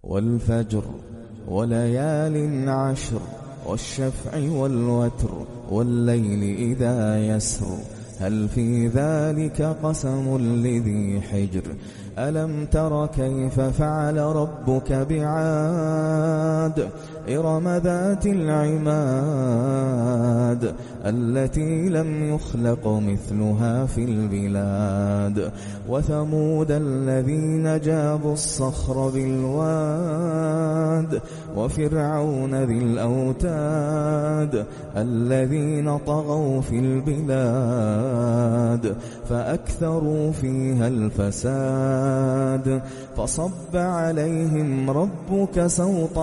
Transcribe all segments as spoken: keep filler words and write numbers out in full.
والفجر وليال عشر والشفع والوتر والليل إذا يسر هل في ذلك قسم لذي حجر ألم تر كيف فعل ربك بعاد إرم ذات العماد التي لم يخلق مثلها في البلاد وثمود الذين جابوا الصخر بالواد وفرعون ذي الأوتاد الذين طغوا في البلاد فأكثروا فيها الفساد فصب عليهم ربك سوط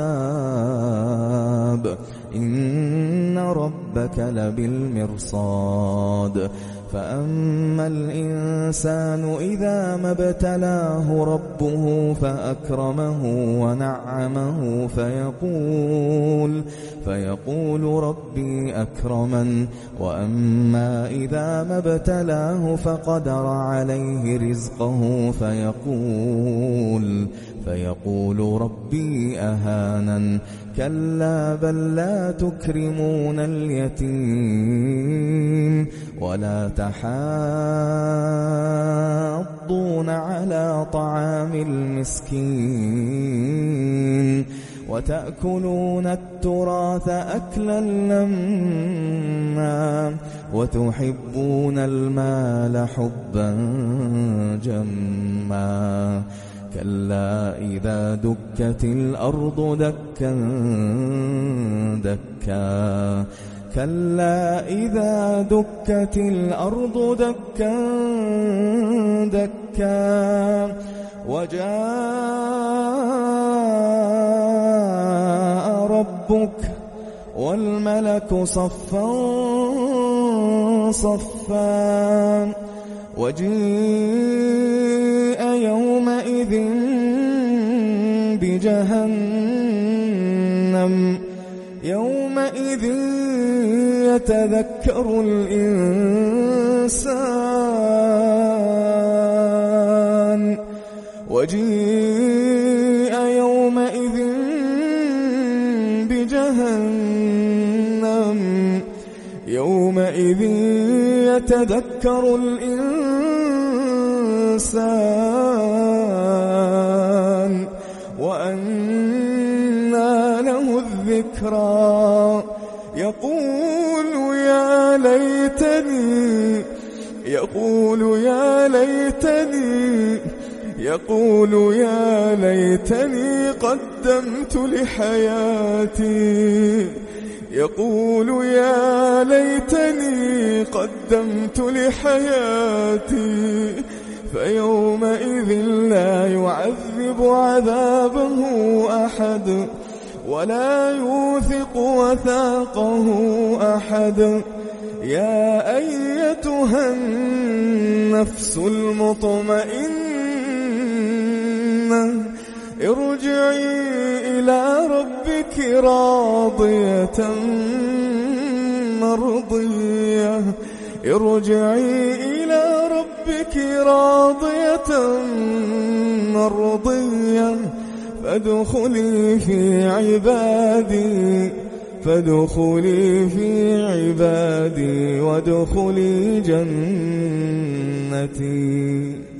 عذاب إن ربك لبالمرصاد فأما الإنسان إذا ما ابتلاه ربه فأكرمه ونعمه فيقول فيقول ربي أكرمن وأما إذا ما ابتلاه فقدر عليه رزقه فيقول فيقول ربي أهانن كلا بل لا تكرمون اليتيم ولا تحاضون على طعام المسكين وتأكلون التراث أكلا لما وتحبون المال حبا جما كلا إذا دكت الأرض دكا دكا كلا إذا دكت الأرض دكا دكا وجاء ربك والملك صفا صفا وجيء يومئذ بجهنم يومئذ يتذكر الإنسان وجيء يومئذ بجهنم يومئذ يتذكر الإنسان وأنى له الذكرى يقول يا ليتني يقول يا ليتني يقول يا ليتني قدمت لحياتي يقول يا ليتني قدمت لحياتي فيومئذ لا يعذب عذابه أحد ولا يوثق وثاقه أحد يا أيتها النفس المطمئنة ارجعي إلى ربك راضية مرضية ارجعي إلى ربك راضية مرضية فادخلي في عبادي فادخلي في عبادي وادخلي جنتي.